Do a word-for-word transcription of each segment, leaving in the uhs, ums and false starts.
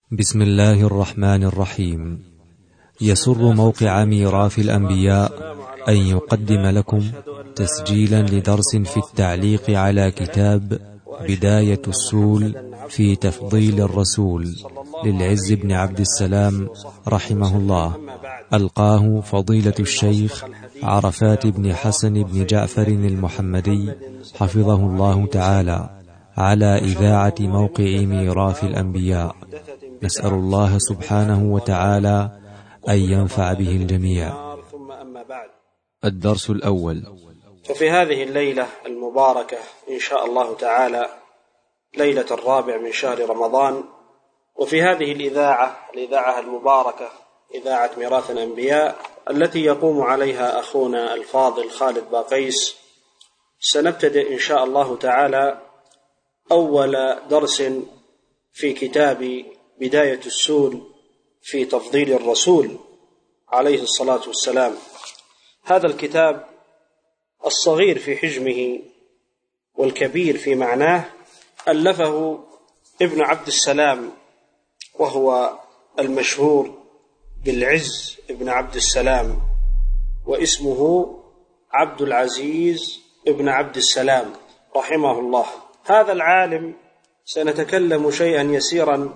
بسم الله الرحمن الرحيم. يسر موقع ميراث الأنبياء أن يقدم لكم تسجيلا لدرس في التعليق على كتاب بداية السول في تفضيل الرسول للعز بن عبد السلام رحمه الله، ألقاه فضيلة الشيخ عرفات بن حسن بن جعفر المحمدي حفظه الله تعالى على إذاعة موقع ميراث الأنبياء. نسأل الله سبحانه وتعالى أن ينفع به الجميع. ثم أما بعد. الدرس الأول. ففي هذه الليلة المباركة إن شاء الله تعالى، ليلة الرابع من شهر رمضان، وفي هذه الإذاعة الإذاعة المباركة إذاعة ميراث الأنبياء التي يقوم عليها أخونا الفاضل خالد باقيس، سنبتدئ إن شاء الله تعالى أول درس في كتاب بداية السول في تفضيل الرسول عليه الصلاة والسلام. هذا الكتاب الصغير في حجمه والكبير في معناه ألفه ابن عبد السلام، وهو المشهور بالعز ابن عبد السلام، واسمه عبد العزيز ابن عبد السلام رحمه الله. هذا العالم سنتكلم شيئا يسيرا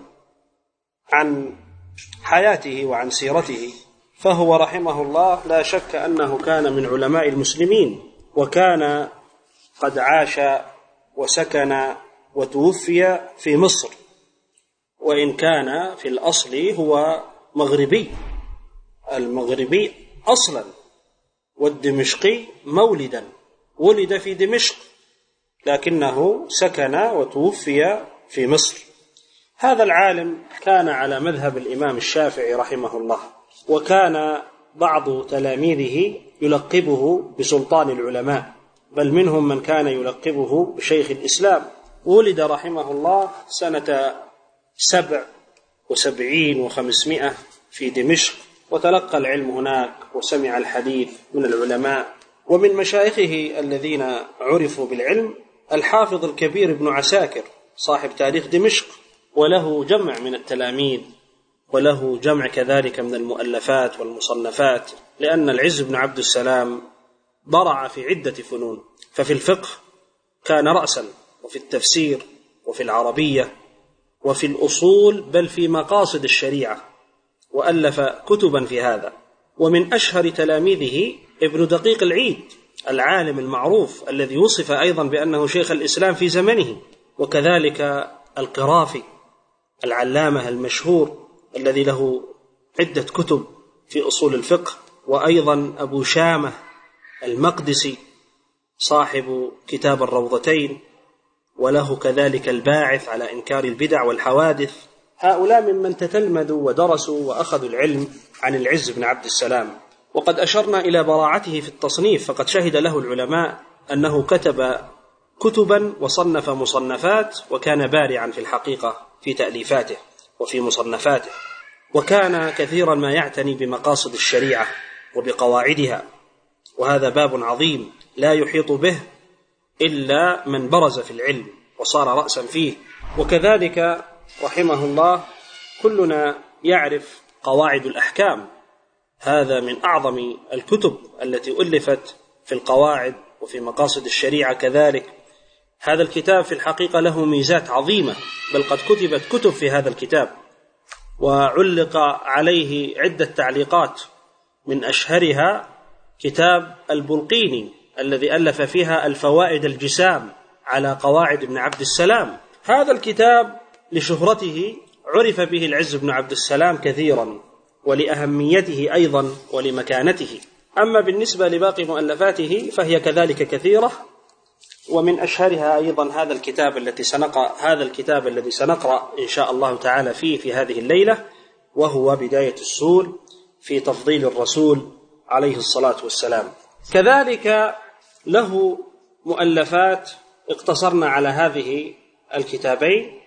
عن حياته وعن سيرته، فهو رحمه الله لا شك أنه كان من علماء المسلمين، وكان قد عاش وسكن وتوفي في مصر، وإن كان في الأصل هو مغربي، المغربي أصلا، والدمشقي مولدا، ولد في دمشق لكنه سكن وتوفي في مصر. هذا العالم كان على مذهب الإمام الشافعي رحمه الله، وكان بعض تلاميذه يلقبه بسلطان العلماء، بل منهم من كان يلقبه بشيخ الإسلام. ولد رحمه الله سنة سبع وسبعين وخمسمائة في دمشق، وتلقى العلم هناك وسمع الحديث من العلماء. ومن مشايخه الذين عرفوا بالعلم الحافظ الكبير ابن عساكر صاحب تاريخ دمشق، وله جمع من التلاميذ، وله جمع كذلك من المؤلفات والمصنفات، لأن العز بن عبد السلام برع في عدة فنون، ففي الفقه كان رأسا، وفي التفسير، وفي العربية، وفي الأصول، بل في مقاصد الشريعة، وألف كتبا في هذا. ومن أشهر تلاميذه ابن دقيق العيد العالم المعروف الذي وصف أيضا بأنه شيخ الإسلام في زمنه، وكذلك القرافي العلامة المشهور الذي له عدة كتب في أصول الفقه، وأيضا أبو شامة المقدسي صاحب كتاب الروضتين، وله كذلك الباعث على إنكار البدع والحوادث. هؤلاء ممن تتلمذوا ودرسوا وأخذوا العلم عن العز بن عبد السلام. وقد أشرنا إلى براعته في التصنيف، فقد شهد له العلماء أنه كتب كتبا وصنف مصنفات، وكان بارعا في الحقيقة في تأليفاته وفي مصنفاته، وكان كثيرا ما يعتني بمقاصد الشريعة وبقواعدها، وهذا باب عظيم لا يحيط به إلا من برز في العلم وصار رأسا فيه. وكذلك رحمه الله كلنا يعرف قواعد الأحكام، هذا من أعظم الكتب التي ألفت في القواعد وفي مقاصد الشريعة كذلك. هذا الكتاب في الحقيقة له ميزات عظيمة، بل قد كتبت كتب في هذا الكتاب، وعلق عليه عدة تعليقات، من أشهرها كتاب البلقيني الذي ألف فيها الفوائد الجسام على قواعد ابن عبد السلام. هذا الكتاب لشهرته عرف به العز بن عبد السلام كثيرا، ولأهميته أيضا ولمكانته. أما بالنسبة لباقي مؤلفاته فهي كذلك كثيرة، ومن أشهرها أيضا هذا الكتاب التي سنقرأ هذا الكتاب الذي سنقرأ إن شاء الله تعالى فيه في هذه الليلة، وهو بداية السول في تفضيل الرسول عليه الصلاة والسلام. كذلك له مؤلفات اقتصرنا على هذه الكتابين،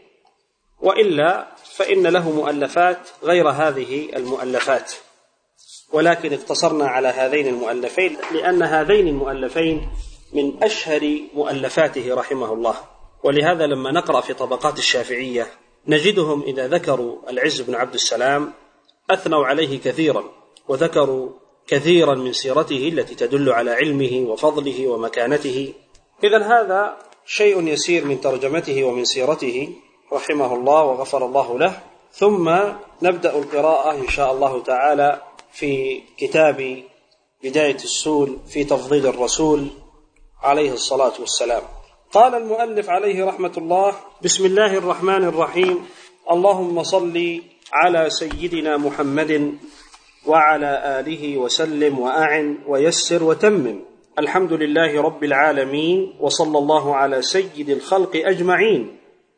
وإلا فإن له مؤلفات غير هذه المؤلفات، ولكن اقتصرنا على هذين المؤلفين لأن هذين المؤلفين من أشهر مؤلفاته رحمه الله. ولهذا لما نقرأ في طبقات الشافعية نجدهم إذا ذكروا العز بن عبد السلام أثنوا عليه كثيرا، وذكروا كثيرا من سيرته التي تدل على علمه وفضله ومكانته. إذن هذا شيء يسير من ترجمته ومن سيرته رحمه الله وغفر الله له. ثم نبدأ القراءة إن شاء الله تعالى في كتاب بداية السول في تفضيل الرسول عليه الصلاة والسلام. قال المؤلف عليه رحمة الله: بسم الله الرحمن الرحيم. اللهم صل على سيدنا محمد وعلى آله وسلم وأعن ويسر وتمم. الحمد لله رب العالمين، وصلى الله على سيد الخلق أجمعين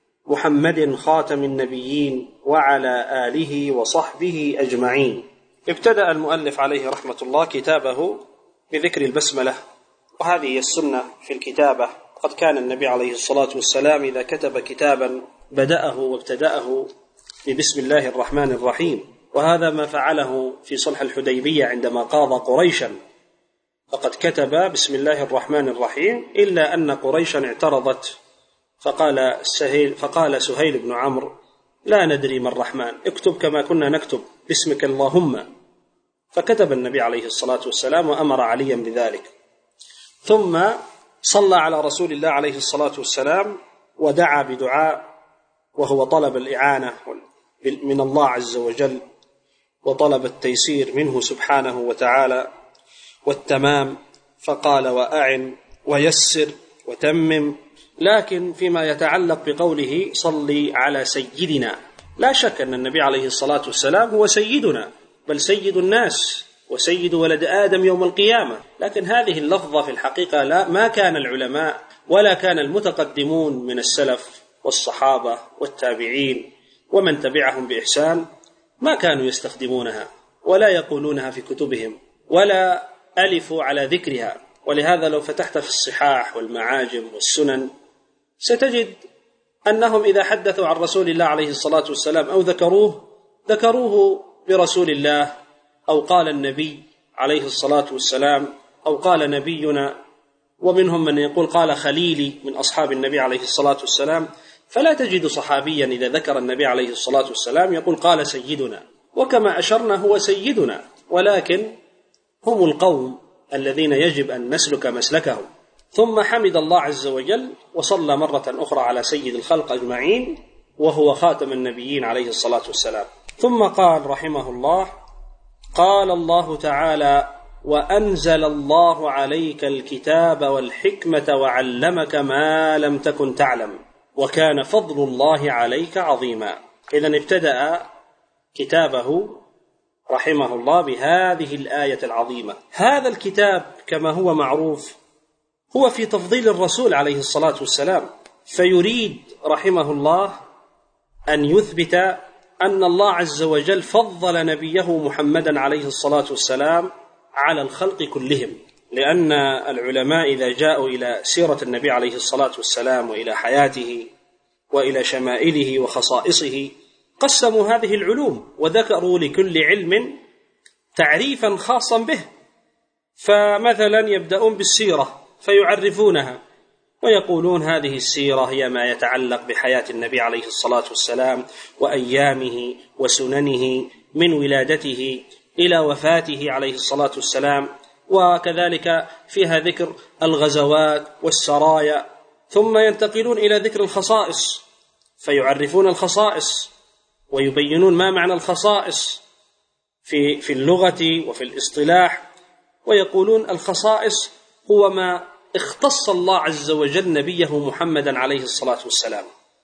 محمد خاتم النبيين وعلى آله وصحبه أجمعين. ابتدأ المؤلف عليه رحمة الله كتابه بذكر البسملة، وهذه هي السنة في الكتابة. قد كان النبي عليه الصلاة والسلام إذا كتب كتابا بدأه وابتدأه ببسم الله الرحمن الرحيم، وهذا ما فعله في صلح الحديبية عندما قاض قريشا، فقد كتب بسم الله الرحمن الرحيم، إلا أن قريشا اعترضت، فقال سهيل, فقال سهيل بن عمرو: لا ندري ما الرحمن، اكتب كما كنا نكتب باسمك اللهم. فكتب النبي عليه الصلاة والسلام وأمر عليا بذلك. ثم صلى على رسول الله عليه الصلاة والسلام ودعا بدعاء، وهو طلب الإعانة من الله عز وجل، وطلب التيسير منه سبحانه وتعالى والتمام، فقال: وأعن ويسر وتمم. لكن فيما يتعلق بقوله صلي على سيدنا، لا شك أن النبي عليه الصلاة والسلام هو سيدنا، بل سيد الناس وسيد ولد آدم يوم القيامة. لكن هذه اللفظة في الحقيقة لا ما كان العلماء ولا كان المتقدمون من السلف والصحابة والتابعين ومن تبعهم بإحسان ما كانوا يستخدمونها ولا يقولونها في كتبهم ولا ألفوا على ذكرها. ولهذا لو فتحت في الصحاح والمعاجم والسنن ستجد أنهم إذا حدثوا عن رسول الله عليه الصلاة والسلام أو ذكروه ذكروه برسول الله، أو قال النبي عليه الصلاة والسلام، أو قال نبينا، ومنهم من يقول قال خليلي من أصحاب النبي عليه الصلاة والسلام. فلا تجد صحابيا إذا ذكر النبي عليه الصلاة والسلام يقول قال سيدنا، وكما أشرنا هو سيدنا، ولكن هم القوم الذين يجب أن نسلك مسلكهم. ثم حمد الله عز وجل وصلى مرة أخرى على سيد الخلق أجمعين، وهو خاتم النبيين عليه الصلاة والسلام. ثم قال رحمه الله: قال الله تعالى: وأنزل الله عليك الكتاب والحكمة وعلمك ما لم تكن تعلم وكان فضل الله عليك عظيما. إذن ابتدأ كتابه رحمه الله بهذه الآية العظيمة. هذا الكتاب كما هو معروف هو في تفضيل الرسول عليه الصلاة والسلام، فيريد رحمه الله أن يثبت أن الله عز وجل فضل نبيه محمدا عليه الصلاة والسلام على الخلق كلهم. لأن العلماء إذا جاءوا إلى سيرة النبي عليه الصلاة والسلام وإلى حياته وإلى شمائله وخصائصه قسموا هذه العلوم وذكروا لكل علم تعريفا خاصا به. فمثلا يبدأون بالسيرة فيعرفونها ويقولون هذه السيرة هي ما يتعلق بحياة النبي عليه الصلاة والسلام وأيامه وسننه من ولادته إلى وفاته عليه الصلاة والسلام، وكذلك فيها ذكر الغزوات والسرايا. ثم ينتقلون إلى ذكر الخصائص فيعرفون الخصائص ويبينون ما معنى الخصائص في في اللغة وفي الاصطلاح، ويقولون الخصائص هو ما اختص الله عز وجل نبيه محمدا عليه الصلاة والسلام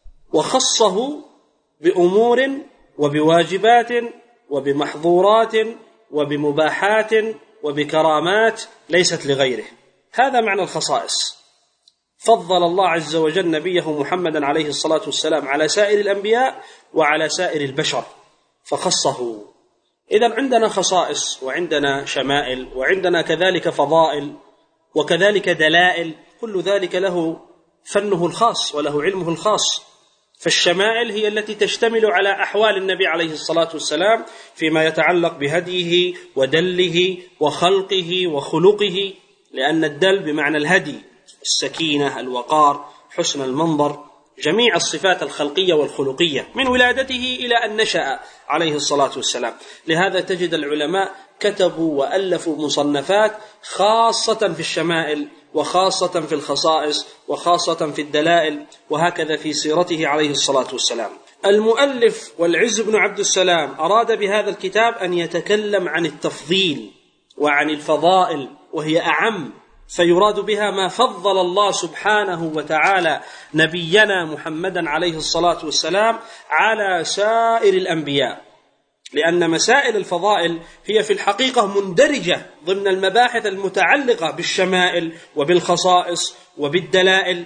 وخصه بأمور وبواجبات وبمحظورات وبمباحات وبكرامات ليست لغيره. هذا معنى الخصائص. فضل الله عز وجل نبيه محمدا عليه الصلاة والسلام على سائر الأنبياء وعلى سائر البشر فخصه. إذن عندنا خصائص وعندنا شمائل وعندنا كذلك فضائل وكذلك دلائل، كل ذلك له فنه الخاص وله علمه الخاص. فالشمائل هي التي تشتمل على أحوال النبي عليه الصلاة والسلام فيما يتعلق بهديه ودله وخلقه وخلقه، لأن الدل بمعنى الهدي، السكينة، الوقار، حسن المنظر، جميع الصفات الخلقية والخلقية من ولادته إلى أن نشأ عليه الصلاة والسلام. لهذا تجد العلماء كتبوا وألفوا مصنفات خاصة في الشمائل وخاصة في الخصائص وخاصة في الدلائل، وهكذا في سيرته عليه الصلاة والسلام. المؤلف والعز بن عبد السلام أراد بهذا الكتاب أن يتكلم عن التفضيل وعن الفضائل، وهي أعم، فيراد بها ما فضل الله سبحانه وتعالى نبينا محمدا عليه الصلاة والسلام على سائر الأنبياء، لأن مسائل الفضائل هي في الحقيقة مندرجة ضمن المباحث المتعلقة بالشمائل وبالخصائص وبالدلائل.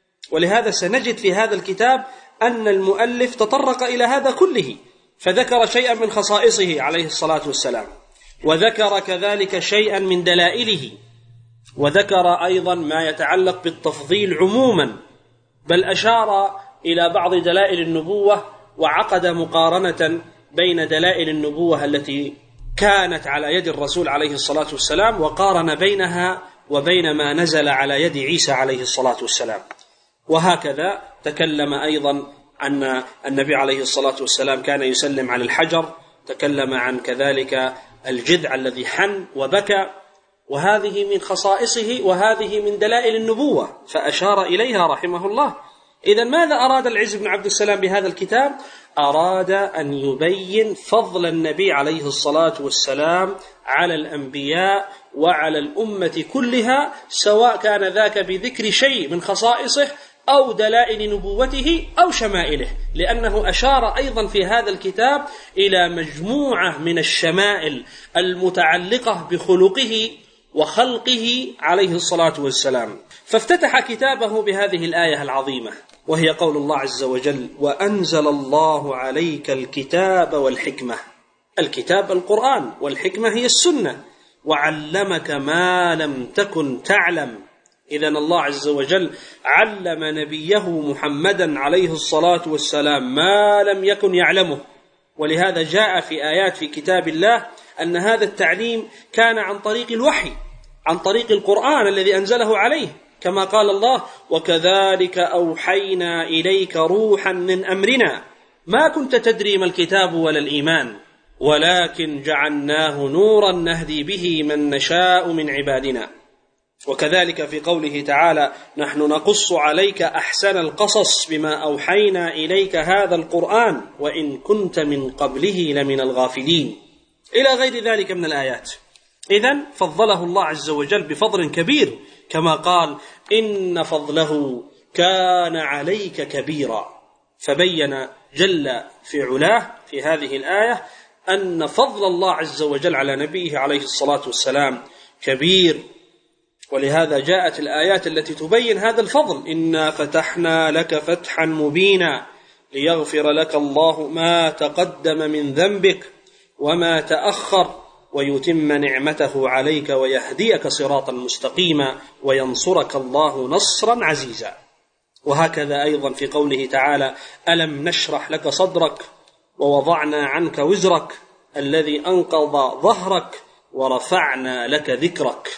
ولهذا سنجد في هذا الكتاب أن المؤلف تطرق إلى هذا كله، فذكر شيئا من خصائصه عليه الصلاة والسلام، وذكر كذلك شيئا من دلائله، وذكر أيضا ما يتعلق بالتفضيل عموما، بل أشار إلى بعض دلائل النبوة وعقد مقارنة بين دلائل النبوة التي كانت على يد الرسول عليه الصلاة والسلام، وقارن بينها وبين ما نزل على يد عيسى عليه الصلاة والسلام. وهكذا تكلم أيضا عن النبي عليه الصلاة والسلام كان يسلم على الحجر، تكلم عن كذلك الجذع الذي حن وبكى، وهذه من خصائصه وهذه من دلائل النبوة، فأشار إليها رحمه الله. إذن ماذا أراد العز بن عبد السلام بهذا الكتاب؟ أراد أن يبين فضل النبي عليه الصلاة والسلام على الأنبياء وعلى الأمة كلها، سواء كان ذاك بذكر شيء من خصائصه أو دلائل نبوته أو شمائله، لأنه أشار أيضا في هذا الكتاب إلى مجموعة من الشمائل المتعلقة بخلقه وخلقه عليه الصلاة والسلام. فافتتح كتابه بهذه الآية العظيمة، وهي قول الله عز وجل: وأنزل الله عليك الكتاب والحكمة. الكتاب القرآن، والحكمة هي السنة، وعلمك ما لم تكن تعلم. إذن الله عز وجل علم نبيه محمدا عليه الصلاة والسلام ما لم يكن يعلمه، ولهذا جاء في آيات في كتاب الله أن هذا التعليم كان عن طريق الوحي، عن طريق القرآن الذي أنزله عليه، كما قال الله: وكذلك أوحينا إليك روحا من أمرنا ما كنت تدري ما الكتاب ولا الإيمان ولكن جعلناه نورا نهدي به من نشاء من عبادنا. وكذلك في قوله تعالى: نحن نقص عليك أحسن القصص بما أوحينا إليك هذا القرآن وإن كنت من قبله لمن الغافلين، إلى غير ذلك من الآيات. إذن فضله الله عز وجل بفضل كبير، كما قال: إن فضله كان عليك كبيرا. فبين جل في علاه في هذه الآية أن فضل الله عز وجل على نبيه عليه الصلاة والسلام كبير، ولهذا جاءت الآيات التي تبين هذا الفضل: إنا فتحنا لك فتحا مبينا ليغفر لك الله ما تقدم من ذنبك وما تأخر ويتم نعمته عليك ويهديك صراطا مستقيما وينصرك الله نصرا عزيزا. وهكذا أيضا في قوله تعالى: ألم نشرح لك صدرك ووضعنا عنك وزرك الذي أنقض ظهرك ورفعنا لك ذكرك.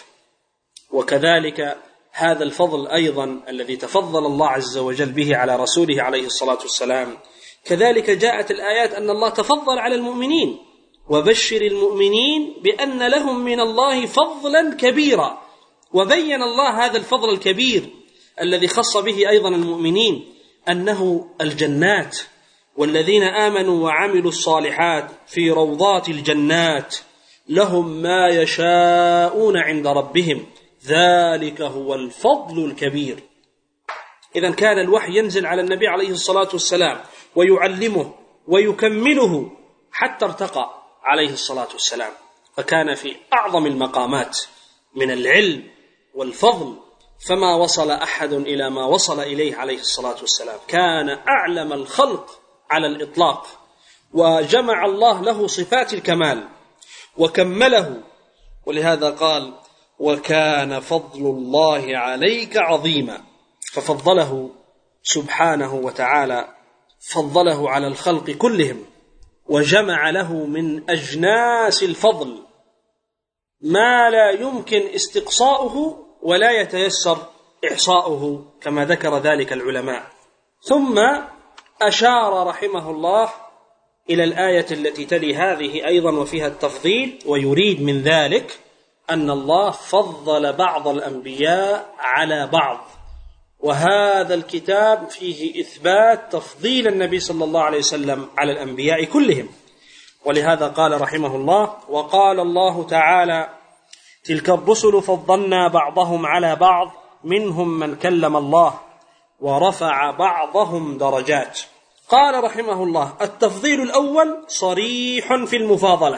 وكذلك هذا الفضل أيضا الذي تفضل الله عز وجل به على رسوله عليه الصلاة والسلام، كذلك جاءت الآيات أن الله تفضل على المؤمنين: وبشر المؤمنين بأن لهم من الله فضلا كبيرا. وبين الله هذا الفضل الكبير الذي خص به أيضا المؤمنين، أنه الجنات، والذين آمنوا وعملوا الصالحات في روضات الجنات لهم ما يشاءون عند ربهم ذلك هو الفضل الكبير. إذن كان الوحي ينزل على النبي عليه الصلاة والسلام ويعلمه ويكمله حتى ارتقى عليه الصلاة والسلام، فكان في أعظم المقامات من العلم والفضل، فما وصل أحد إلى ما وصل إليه عليه الصلاة والسلام. كان أعلم الخلق على الإطلاق، وجمع الله له صفات الكمال وكمله، ولهذا قال: وكان فضل الله عليك عظيما. ففضله سبحانه وتعالى، فضله على الخلق كلهم، وجمع له من أجناس الفضل ما لا يمكن استقصاؤه ولا يتيسر إحصاؤه، كما ذكر ذلك العلماء. ثم أشار رحمه الله إلى الآية التي تلي هذه أيضا وفيها التفضيل، ويريد من ذلك أن الله فضل بعض الأنبياء على بعض، وهذا الكتاب فيه إثبات تفضيل النبي صلى الله عليه وسلم على الأنبياء كلهم. ولهذا قال رحمه الله: وقال الله تعالى: تلك الرسل فضلنا بعضهم على بعض منهم من كلم الله ورفع بعضهم درجات. قال رحمه الله: التفضيل الأول صريح في المفاضلة،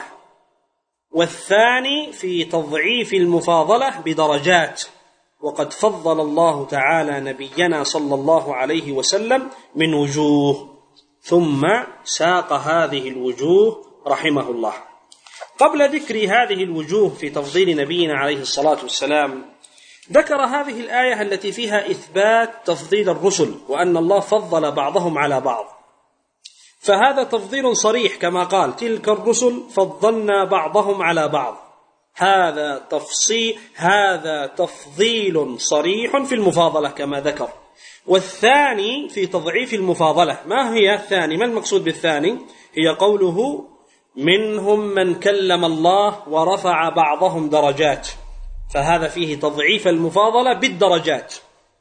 والثاني في تضعيف المفاضلة بدرجات، وقد فضل الله تعالى نبينا صلى الله عليه وسلم من وجوه. ثم ساق هذه الوجوه رحمه الله. قبل ذكر هذه الوجوه في تفضيل نبينا عليه الصلاة والسلام، ذكر هذه الآية التي فيها إثبات تفضيل الرسل وأن الله فضل بعضهم على بعض، فهذا تفضيل صريح كما قال: تلك الرسل فضلنا بعضهم على بعض. هذا تفصيل هذا تفضيل صريح في المفاضلة كما ذكر. والثاني في تضعيف المفاضلة. ما هي الثاني؟ ما المقصود بالثاني؟ هي قوله: منهم من كلم الله ورفع بعضهم درجات، فهذا فيه تضعيف المفاضلة بالدرجات.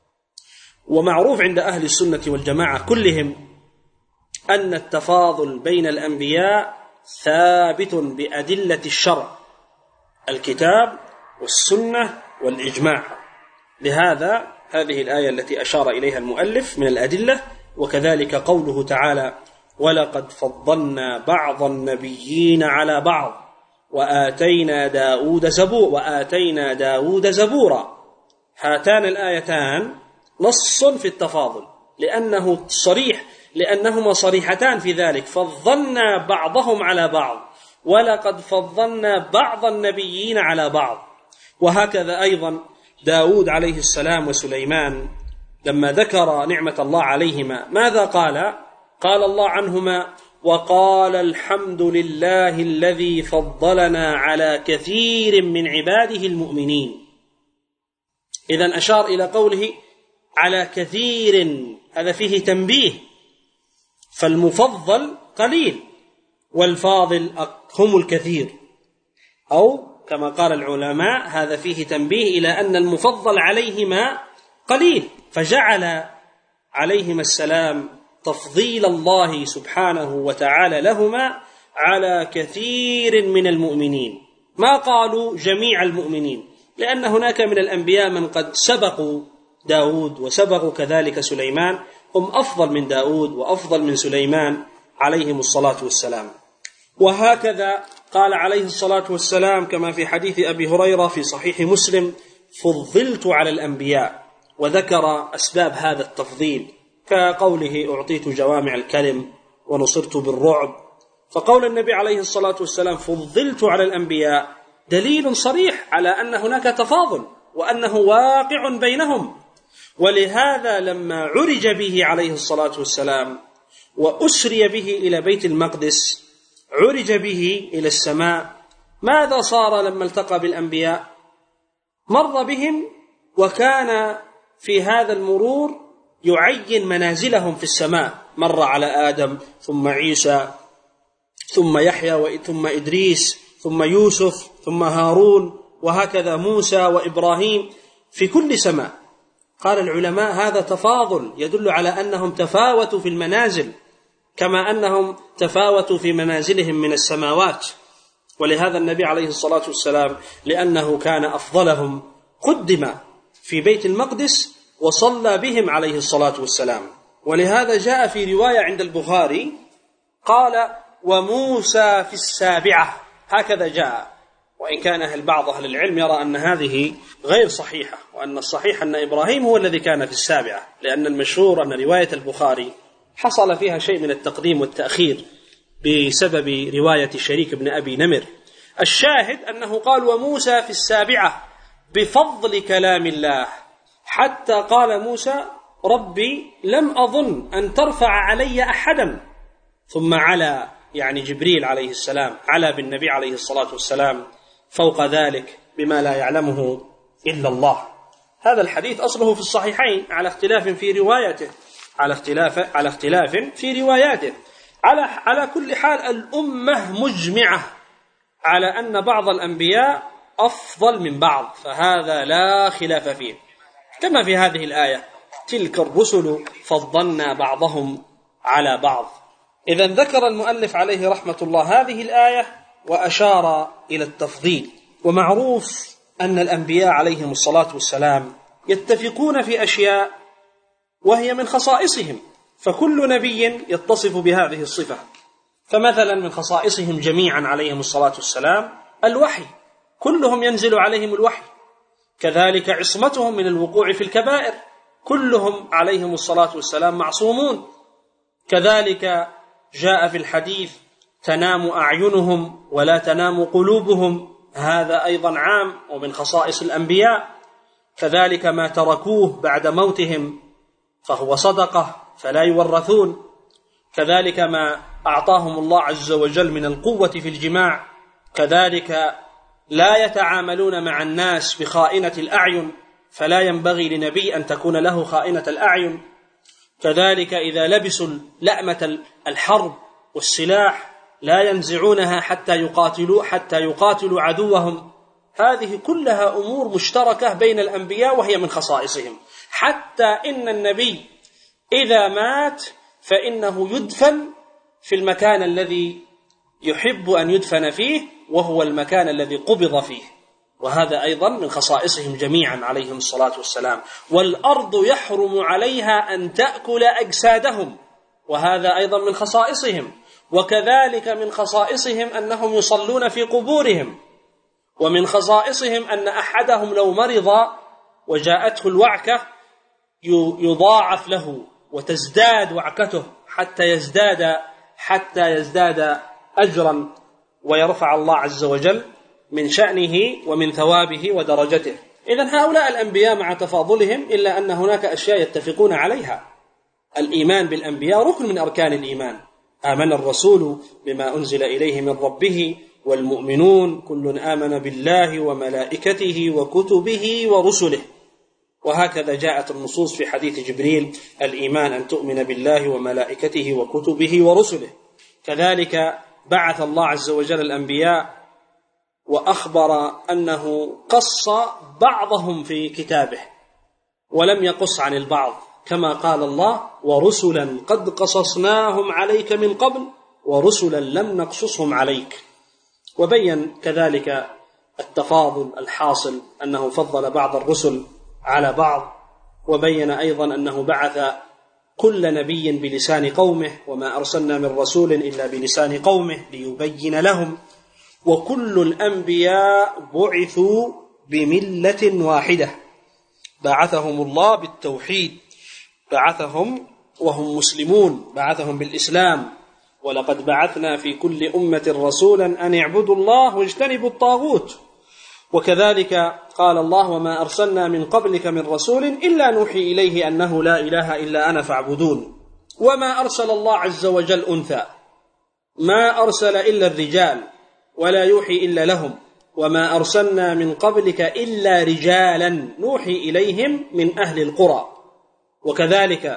ومعروف عند أهل السنة والجماعة كلهم أن التفاضل بين الأنبياء ثابت بأدلة الشرع، الكتاب والسنة والإجماع. لهذا هذه الآية التي أشار إليها المؤلف من الأدلة، وكذلك قوله تعالى: ولقد فضلنا بعض النبيين على بعض وآتينا داود زبور وآتينا داود زبورا. هاتان الآيتان نص في التفاضل، لأنه صريح لأنهما صريحتان في ذلك: فضلنا بعضهم على بعض، ولقد فضلنا بعض النبيين على بعض. وهكذا أيضا داود عليه السلام وسليمان لما ذكر نعمة الله عليهما ماذا قال؟ قال الله عنهما: وقال الحمد لله الذي فضلنا على كثير من عباده المؤمنين. إذن أشار إلى قوله على كثير، هذا فيه تنبيه، فالمفضل قليل والفاضل هم الكثير، أو كما قال العلماء هذا فيه تنبيه إلى أن المفضل عليهما قليل، فجعل عليهما السلام تفضيل الله سبحانه وتعالى لهما على كثير من المؤمنين. ما قالوا جميع المؤمنين، لأن هناك من الأنبياء من قد سبقوا داود وسبقوا كذلك سليمان، هم أفضل من داود وأفضل من سليمان عليهم الصلاة والسلام. وهكذا قال عليه الصلاة والسلام كما في حديث أبي هريرة في صحيح مسلم: فضلت على الأنبياء، وذكر أسباب هذا التفضيل كقوله: أعطيت جوامع الكلم ونصرت بالرعب. فقول النبي عليه الصلاة والسلام فضلت على الأنبياء دليل صريح على أن هناك تفاضل وأنه واقع بينهم. ولهذا لما عرج به عليه الصلاة والسلام وأسري به إلى بيت المقدس، عرج به إلى السماء، ماذا صار لما التقى بالأنبياء؟ مر بهم، وكان في هذا المرور يعين منازلهم في السماء، مر على آدم ثم عيسى ثم يحيى ثم إدريس ثم يوسف ثم هارون، وهكذا موسى وإبراهيم في كل سماء. قال العلماء هذا تفاضل يدل على أنهم تفاوتوا في المنازل كما أنهم تفاوتوا في منازلهم من السماوات. ولهذا النبي عليه الصلاة والسلام لأنه كان أفضلهم قدم في بيت المقدس وصلى بهم عليه الصلاة والسلام. ولهذا جاء في رواية عند البخاري قال: وموسى في السابعة، هكذا جاء. وإن كان أهل بعض أهل العلم يرى أن هذه غير صحيحة، وأن الصحيح أن إبراهيم هو الذي كان في السابعة، لأن المشهور أن رواية البخاري حصل فيها شيء من التقديم والتأخير بسبب رواية شريك بن أبي نمر. الشاهد أنه قال: وموسى في السابعة بفضل كلام الله، حتى قال موسى: ربي لم أظن أن ترفع علي أحدا. ثم على يعني جبريل عليه السلام على بالنبي عليه الصلاة والسلام فوق ذلك بما لا يعلمه إلا الله. هذا الحديث أصله في الصحيحين على اختلاف في روايته، على اختلاف على اختلاف في رواياته. على على كل حال الأمة مجمعة على أن بعض الأنبياء أفضل من بعض، فهذا لا خلاف فيه، كما في هذه الآية: تلك الرسل فضلنا بعضهم على بعض. إذن ذكر المؤلف عليه رحمة الله هذه الآية وأشار إلى التفضيل. ومعروف أن الأنبياء عليهم الصلاة والسلام يتفقون في أشياء وهي من خصائصهم، فكل نبي يتصف بهذه الصفة. فمثلا من خصائصهم جميعا عليهم الصلاة والسلام الوحي، كلهم ينزل عليهم الوحي. كذلك عصمتهم من الوقوع في الكبائر، كلهم عليهم الصلاة والسلام معصومون. كذلك جاء في الحديث: تنام أعينهم ولا تنام قلوبهم، هذا أيضا عام ومن خصائص الأنبياء. كذلك ما تركوه بعد موتهم فهو صدقة فلا يورثون. كذلك ما أعطاهم الله عز وجل من القوة في الجماع. كذلك لا يتعاملون مع الناس بخائنة الأعين، فلا ينبغي لنبي أن تكون له خائنة الأعين. كذلك إذا لبسوا لأمة الحرب والسلاح لا ينزعونها حتى يقاتلوا حتى يقاتلوا عدوهم. هذه كلها أمور مشتركة بين الأنبياء وهي من خصائصهم. حتى إن النبي إذا مات فإنه يدفن في المكان الذي يحب أن يدفن فيه، وهو المكان الذي قبض فيه، وهذا أيضا من خصائصهم جميعا عليهم الصلاة والسلام. والأرض يحرم عليها أن تأكل أجسادهم، وهذا أيضا من خصائصهم. وكذلك من خصائصهم أنهم يصلون في قبورهم. ومن خصائصهم أن أحدهم لو مرض وجاءته الوعكة يضاعف له وتزداد وعكته حتى يزداد حتى يزداد أجرا، ويرفع الله عز وجل من شأنه ومن ثوابه ودرجته. إذن هؤلاء الأنبياء مع تفاضلهم إلا أن هناك أشياء يتفقون عليها. الإيمان بالأنبياء ركن من أركان الإيمان. آمن الرسول بما أنزل إليه من ربه والمؤمنون كل آمن بالله وملائكته وكتبه ورسله. وهكذا جاءت النصوص في حديث جبريل: الإيمان أن تؤمن بالله وملائكته وكتبه ورسله. كذلك بعث الله عز وجل الأنبياء وأخبر أنه قص بعضهم في كتابه ولم يقص عن البعض، كما قال الله: ورسلا قد قصصناهم عليك من قبل ورسلا لم نقصصهم عليك. وبين كذلك التفاضل الحاصل أنه فضل بعض الرسل على بعض. وبين أيضا أنه بعث كل نبي بلسان قومه، وما أرسلنا من رسول إلا بلسان قومه ليبين لهم. وكل الأنبياء بعثوا بملة واحدة، بعثهم الله بالتوحيد، بعثهم وهم مسلمون، بعثهم بالإسلام. ولقد بعثنا في كل أمة رسولا أن اعبدوا الله واجتنبوا الطاغوت. وكذلك قال الله: وما أرسلنا من قبلك من رسول إلا نوحي إليه أنه لا إله إلا أنا فاعبدون. وما أرسل الله عز وجل أنثى، ما أرسل إلا الرجال ولا يوحي إلا لهم. وما أرسلنا من قبلك إلا رجالا نوحي إليهم من أهل القرى. وكذلك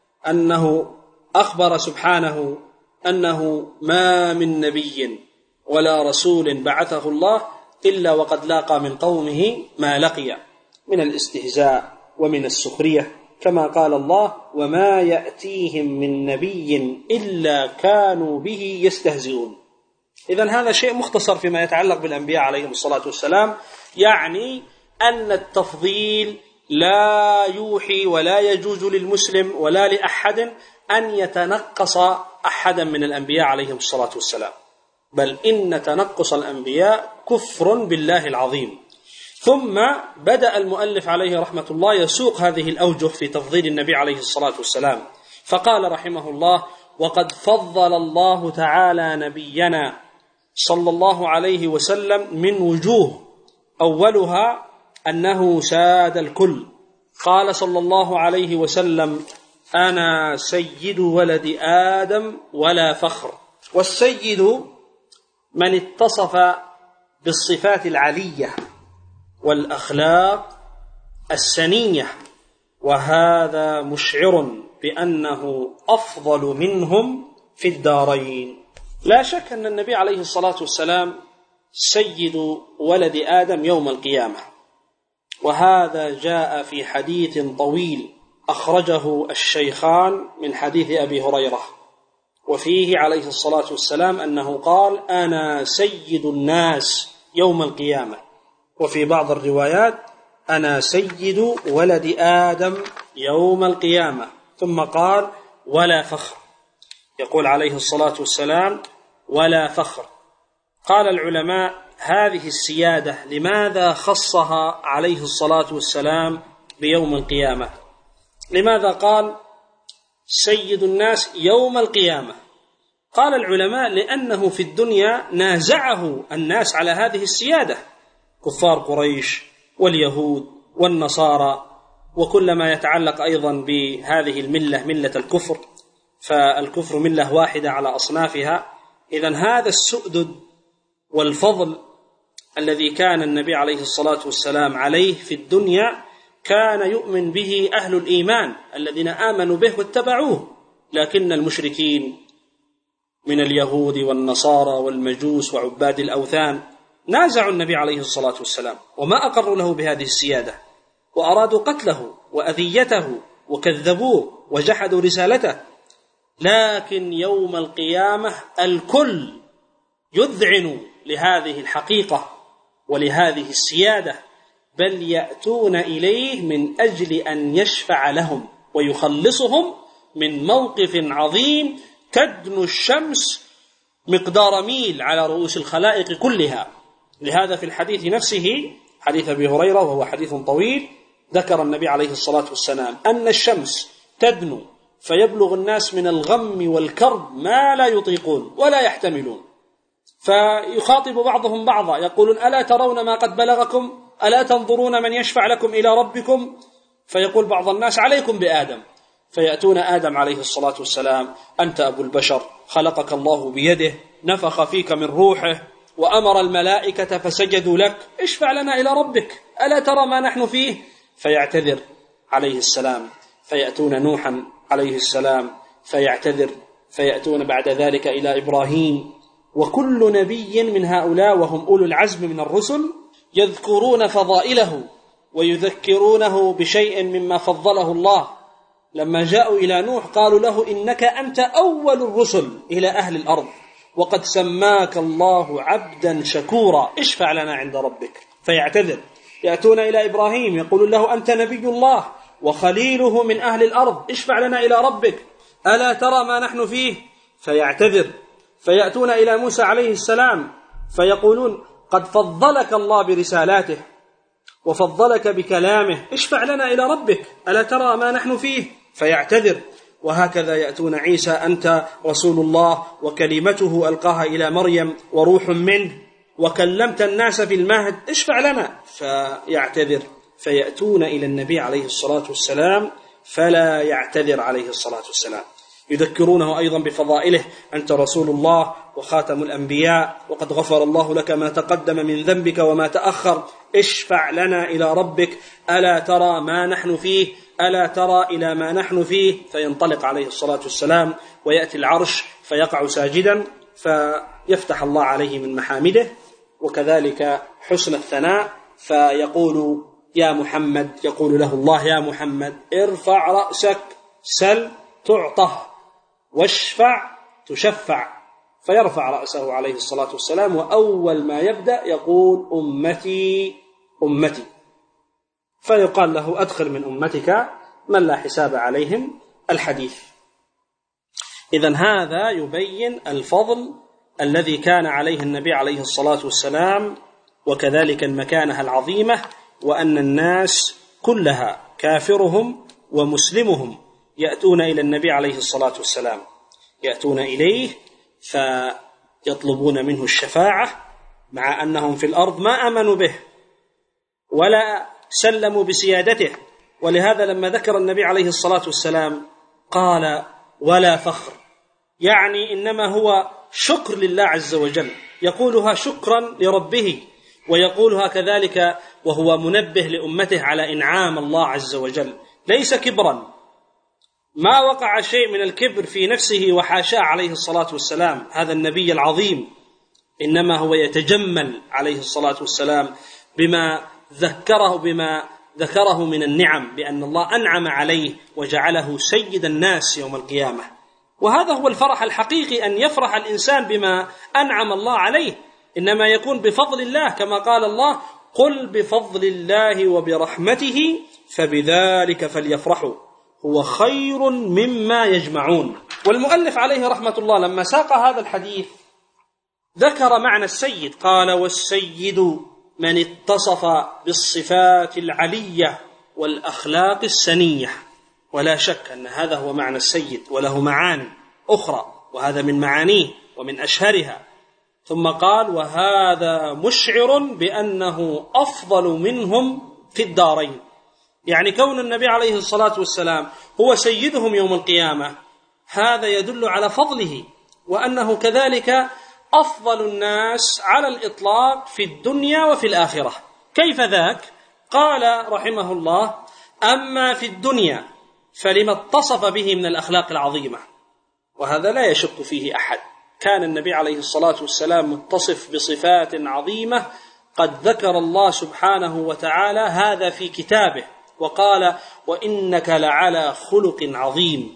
أنه أخبر سبحانه أنه ما من نبي ولا رسول بعثه الله إلا وقد لاقى من قومه ما لقي من الاستهزاء ومن السخرية، كما قال الله: وما يأتيهم من نبي إلا كانوا به يستهزئون. إذن هذا شيء مختصر فيما يتعلق بالأنبياء عليهم الصلاة والسلام، يعني أن التفضيل لا يوحي ولا يجوز للمسلم ولا لأحد أن يتنقص أحدا من الأنبياء عليهم الصلاة والسلام، بل إن تنقص الأنبياء كفر بالله العظيم. ثم بدأ المؤلف عليه رحمة الله يسوق هذه الأوجه في تفضيل النبي عليه الصلاة والسلام، فقال رحمه الله: وقد فضل الله تعالى نبينا صلى الله عليه وسلم من وجوه، أولها أنه ساد الكل. قال صلى الله عليه وسلم: أنا سيد ولد آدم ولا فخر. والسيد من اتصف بالصفات العلية والأخلاق السنية وهذا مشعر بأنه أفضل منهم في الدارين. لا شك أن النبي عليه الصلاة والسلام سيد ولد آدم يوم القيامة، وهذا جاء في حديث طويل أخرجه الشيخان من حديث أبي هريرة، وفيه عليه الصلاة والسلام أنه قال: أنا سيد الناس يوم القيامة. وفي بعض الروايات: أنا سيد ولد آدم يوم القيامة. ثم قال: ولا فخر. يقول عليه الصلاة والسلام: ولا فخر. قال العلماء: هذه السيادة لماذا خصها عليه الصلاة والسلام بيوم القيامة؟ لماذا قال سيد الناس يوم القيامة؟ قال العلماء: لأنه في الدنيا نازعه الناس على هذه السيادة، كفار قريش واليهود والنصارى وكل ما يتعلق أيضا بهذه الملة، ملة الكفر، فالكفر ملة واحدة على أصنافها. إذن هذا السؤدد والفضل الذي كان النبي عليه الصلاة والسلام عليه في الدنيا كان يؤمن به أهل الإيمان الذين آمنوا به واتبعوه، لكن المشركين من اليهود والنصارى والمجوس وعباد الأوثان نازعوا النبي عليه الصلاة والسلام وما أقروا له بهذه السيادة، وأرادوا قتله وأذيته وكذبوه وجحدوا رسالته. لكن يوم القيامة الكل يذعن لهذه الحقيقة ولهذه السيادة، بل يأتون إليه من أجل أن يشفع لهم ويخلصهم من موقف عظيم تدنو الشمس مقدار ميل على رؤوس الخلائق كلها. لهذا في الحديث نفسه، حديث أبي هريرة وهو حديث طويل، ذكر النبي عليه الصلاة والسلام أن الشمس تدنو فيبلغ الناس من الغم والكرب ما لا يطيقون ولا يحتملون، فيخاطب بعضهم بعضا يقولون: ألا ترون ما قد بلغكم؟ ألا تنظرون من يشفع لكم إلى ربكم؟ فيقول بعض الناس: عليكم بآدم. فيأتون آدم عليه الصلاة والسلام: أنت أبو البشر، خلقك الله بيده، نفخ فيك من روحه، وأمر الملائكة فسجدوا لك، اشفع لنا إلى ربك، ألا ترى ما نحن فيه؟ فيعتذر عليه السلام. فيأتون نوحا عليه السلام فيعتذر، فيأتون بعد ذلك إلى إبراهيم، وكل نبي من هؤلاء وهم أولو العزم من الرسل يذكرون فضائله ويذكرونه بشيء مما فضله الله. لما جاءوا إلى نوح قالوا له: إنك أنت أول الرسل إلى أهل الأرض، وقد سماك الله عبدا شكورا، اشفع لنا عند ربك. فيعتذر. يأتون إلى إبراهيم يقولون له: أنت نبي الله وخليله من أهل الأرض، اشفع لنا إلى ربك، ألا ترى ما نحن فيه؟ فيعتذر. فيأتون إلى موسى عليه السلام فيقولون: قد فضلك الله برسالاته وفضلك بكلامه، اشفع لنا إلى ربك، ألا ترى ما نحن فيه؟ فيعتذر. وهكذا يأتون عيسى: أنت رسول الله وكلمته ألقاها إلى مريم وروح منه وكلمت الناس في المهد، اشفع لنا. فيعتذر. فيأتون إلى النبي عليه الصلاة والسلام فلا يعتذر عليه الصلاة والسلام، يذكرونه أيضا بفضائله: أنت رسول الله وخاتم الأنبياء، وقد غفر الله لك ما تقدم من ذنبك وما تأخر، اشفع لنا إلى ربك، ألا ترى ما نحن فيه؟ ألا ترى إلى ما نحن فيه؟ فينطلق عليه الصلاة والسلام ويأتي العرش فيقع ساجدا، فيفتح الله عليه من محامده وكذلك حسن الثناء، فيقول: يا محمد، يقول له الله: يا محمد، ارفع رأسك، سل تعطه، واشفع تشفع. فيرفع رأسه عليه الصلاة والسلام، وأول ما يبدأ يقول: أمتي أمتي. فيقال له: أدخل من أمتك من لا حساب عليهم. الحديث. إذن هذا يبين الفضل الذي كان عليه النبي عليه الصلاة والسلام، وكذلك المكانة العظيمة، وأن الناس كلها كافرهم ومسلمهم يأتون إلى النبي عليه الصلاة والسلام، يأتون إليه فيطلبون منه الشفاعة، مع أنهم في الأرض ما آمنوا به ولا سلموا بسيادته. ولهذا لما ذكر النبي عليه الصلاة والسلام قال: ولا فخر، يعني إنما هو شكر لله عز وجل، يقولها شكرا لربه، ويقولها كذلك وهو منبه لأمته على إنعام الله عز وجل. ليس كبرا، ما وقع شيء من الكبر في نفسه وحاشاه عليه الصلاة والسلام، هذا النبي العظيم، إنما هو يتجمل عليه الصلاة والسلام بما ذكره بما ذكره من النعم، بأن الله أنعم عليه وجعله سيد الناس يوم القيامة. وهذا هو الفرح الحقيقي، أن يفرح الإنسان بما أنعم الله عليه، إنما يكون بفضل الله، كما قال الله: قل بفضل الله وبرحمته فبذلك فليفرحوا هو خير مما يجمعون. والمؤلف عليه رحمة الله لما ساق هذا الحديث ذكر معنى السيد، قال: والسيد من اتصف بالصفات العلية والأخلاق السنية. ولا شك أن هذا هو معنى السيد، وله معاني أخرى، وهذا من معانيه ومن أشهرها. ثم قال: وهذا مشعر بأنه أفضل منهم في الدارين، يعني كون النبي عليه الصلاة والسلام هو سيدهم يوم القيامة هذا يدل على فضله، وأنه كذلك أفضل الناس على الإطلاق في الدنيا وفي الآخرة. كيف ذاك؟ قال رحمه الله: أما في الدنيا فلما اتصف به من الأخلاق العظيمة، وهذا لا يشك فيه أحد، كان النبي عليه الصلاة والسلام متصف بصفات عظيمة قد ذكر الله سبحانه وتعالى هذا في كتابه، وقال: وإنك لعلى خلق عظيم.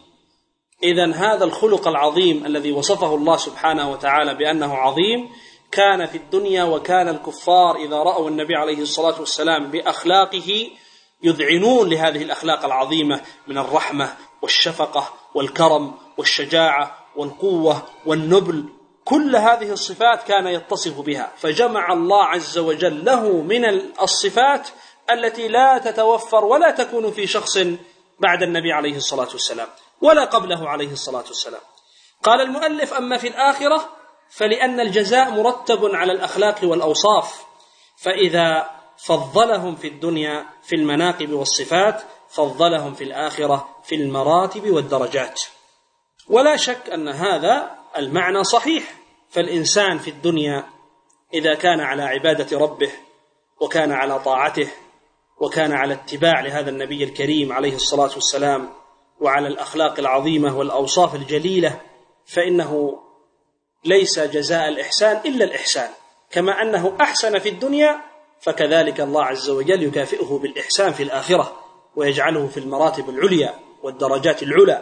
إذن هذا الخلق العظيم الذي وصفه الله سبحانه وتعالى بأنه عظيم كان في الدنيا، وكان الكفار إذا رأوا النبي عليه الصلاة والسلام بأخلاقه يذعنون لهذه الأخلاق العظيمة من الرحمة والشفقة والكرم والشجاعة والقوة والنبل، كل هذه الصفات كان يتصف بها، فجمع الله عز وجل له من الصفات التي لا تتوفر ولا تكون في شخص بعد النبي عليه الصلاة والسلام ولا قبله عليه الصلاة والسلام. قال المؤلف: أما في الآخرة فلأن الجزاء مرتب على الأخلاق والأوصاف، فإذا فضلهم في الدنيا في المناقب والصفات فضلهم في الآخرة في المراتب والدرجات. ولا شك أن هذا المعنى صحيح، فالإنسان في الدنيا إذا كان على عبادة ربه وكان على طاعته وكان على اتباع لهذا النبي الكريم عليه الصلاة والسلام وعلى الأخلاق العظيمة والأوصاف الجليلة، فإنه ليس جزاء الإحسان إلا الإحسان، كما أنه أحسن في الدنيا فكذلك الله عز وجل يكافئه بالإحسان في الآخرة ويجعله في المراتب العليا والدرجات العلى.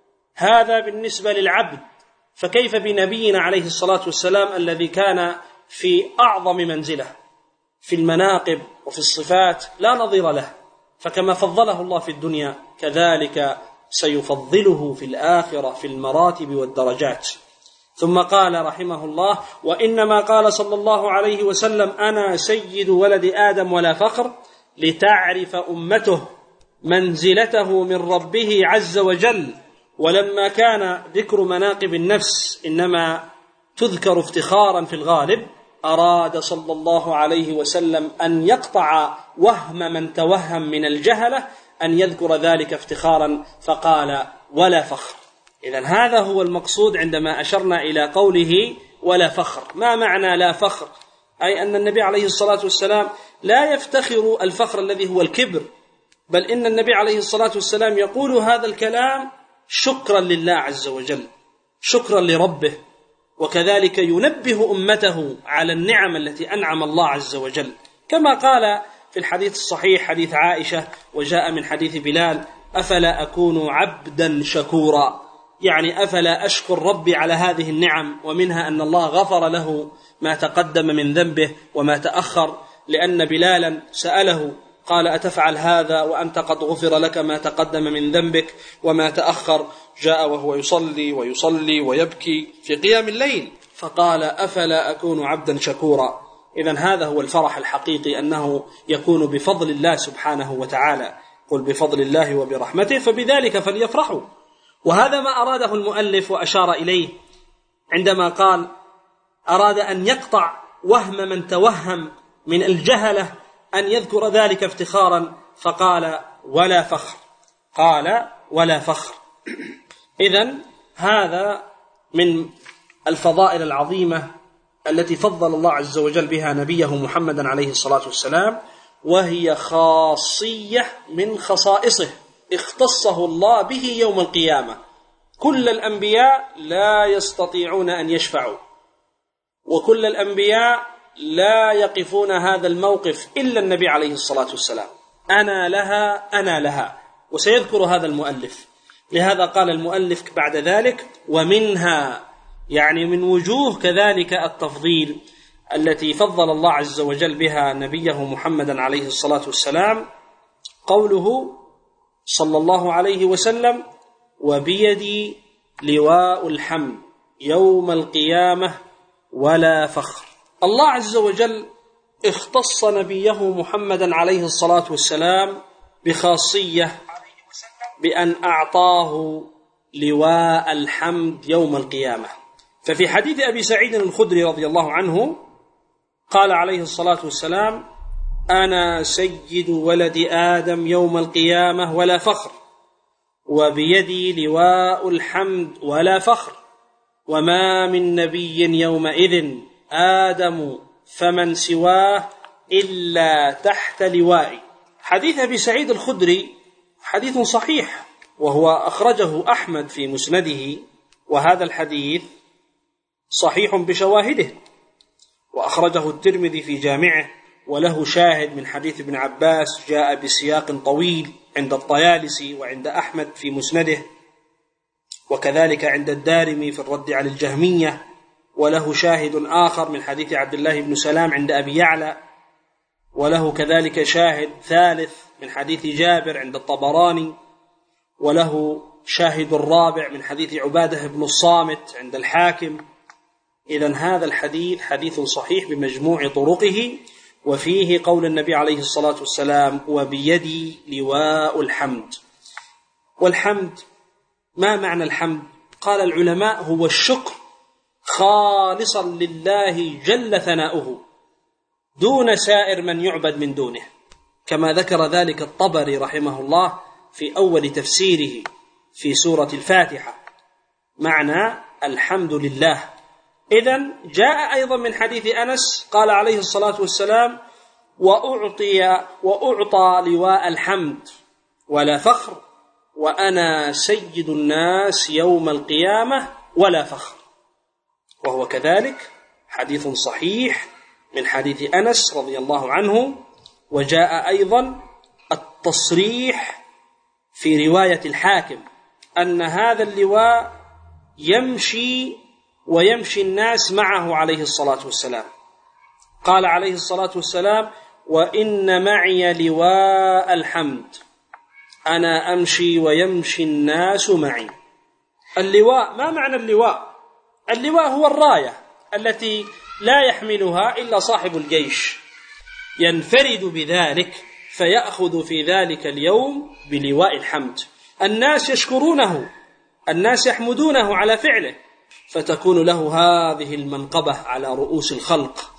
هذا بالنسبة للعبد، فكيف بنبينا عليه الصلاة والسلام الذي كان في أعظم منزله في المناقب وفي الصفات لا نظير له، فكما فضله الله في الدنيا كذلك سيفضله في الآخرة في المراتب والدرجات. ثم قال رحمه الله: وإنما قال صلى الله عليه وسلم: أنا سيد ولد آدم ولا فخر، لتعرف أمته منزلته من ربه عز وجل. ولما كان ذكر مناقب النفس إنما تذكر افتخارا في الغالب، أراد صلى الله عليه وسلم أن يقطع وهم من توهم من الجهلة أن يذكر ذلك افتخارا، فقال: ولا فخر. إذن هذا هو المقصود عندما أشرنا إلى قوله ولا فخر. ما معنى لا فخر؟ أي أن النبي عليه الصلاة والسلام لا يفتخر الفخر الذي هو الكبر، بل إن النبي عليه الصلاة والسلام يقول هذا الكلام شكرا لله عز وجل، شكرا لربه، وكذلك ينبه أمته على النعم التي أنعم الله عز وجل، كما قال في الحديث الصحيح حديث عائشة وجاء من حديث بلال: أفلا أكون عبدا شكورا، يعني أفلا أشكر ربي على هذه النعم، ومنها أن الله غفر له ما تقدم من ذنبه وما تأخر، لأن بلالا سأله قال: أتفعل هذا وأنت قد غفر لك ما تقدم من ذنبك وما تأخر؟ جاء وهو يصلي ويصلي ويبكي في قيام الليل، فقال: أفلا أكون عبدا شكورا. إذن هذا هو الفرح الحقيقي، أنه يكون بفضل الله سبحانه وتعالى. قل بفضل الله وبرحمته فبذلك فليفرحوا. وهذا ما أراده المؤلف وأشار إليه عندما قال: أراد أن يقطع وهم من توهم من الجهلة أن يذكر ذلك افتخارا، فقال: ولا فخر. قال: ولا فخر. إذن هذا من الفضائل العظيمة التي فضل الله عز وجل بها نبيه محمدا عليه الصلاة والسلام، وهي خاصية من خصائصه اختصه الله به يوم القيامة. كل الأنبياء لا يستطيعون أن يشفعوا، وكل الأنبياء لا يقفون هذا الموقف إلا النبي عليه الصلاة والسلام. أنا لها أنا لها، وسيذكر هذا المؤلف. لهذا قال المؤلف بعد ذلك: ومنها، يعني من وجوه كذلك التفضيل التي فضل الله عز وجل بها نبيه محمدا عليه الصلاة والسلام، قوله صلى الله عليه وسلم: وبيدي لواء الحمد يوم القيامة ولا فخر. الله عز وجل اختص نبيه محمدا عليه الصلاة والسلام بخاصية، بأن أعطاه لواء الحمد يوم القيامة. ففي حديث أبي سعيد الخدري رضي الله عنه قال عليه الصلاة والسلام: أنا سيد ولد آدم يوم القيامة ولا فخر، وبيدي لواء الحمد ولا فخر، وما من نبي يومئذ آدم فمن سواه إلا تحت لوائي. حديث أبي سعيد الخدري حديث صحيح، وهو أخرجه أحمد في مسنده، وهذا الحديث صحيح بشواهده، وأخرجه الترمذي في جامعه، وله شاهد من حديث ابن عباس جاء بسياق طويل عند الطيالسي وعند أحمد في مسنده، وكذلك عند الدارمي في الرد على الجهمية، وله شاهد آخر من حديث عبد الله بن سلام عند أبي يعلى، وله كذلك شاهد ثالث من حديث جابر عند الطبراني، وله شاهد الرابع من حديث عبادة بن الصامت عند الحاكم. إذن هذا الحديث حديث صحيح بمجموع طرقه، وفيه قول النبي عليه الصلاة والسلام: وبيدي لواء الحمد. والحمد، ما معنى الحمد؟ قال العلماء: هو الشكر خالصا لله جل ثناؤه دون سائر من يعبد من دونه، كما ذكر ذلك الطبري رحمه الله في أول تفسيره في سورة الفاتحة، معنى الحمد لله. إذن جاء أيضا من حديث أنس قال عليه الصلاة والسلام: وأعطي وأعطى لواء الحمد ولا فخر، وأنا سيد الناس يوم القيامة ولا فخر. وهو كذلك حديث صحيح من حديث أنس رضي الله عنه. وجاء أيضا التصريح في رواية الحاكم أن هذا اللواء يمشي ويمشي الناس معه عليه الصلاة والسلام. قال عليه الصلاة والسلام: وإن معي لواء الحمد، أنا أمشي ويمشي الناس معي. اللواء، ما معنى اللواء؟ اللواء هو الراية التي لا يحملها إلا صاحب الجيش، ينفرد بذلك فيأخذ في ذلك اليوم بلواء الحمد. الناس يشكرونه، الناس يحمدونه على فعله، فتكون له هذه المنقبة على رؤوس الخلق.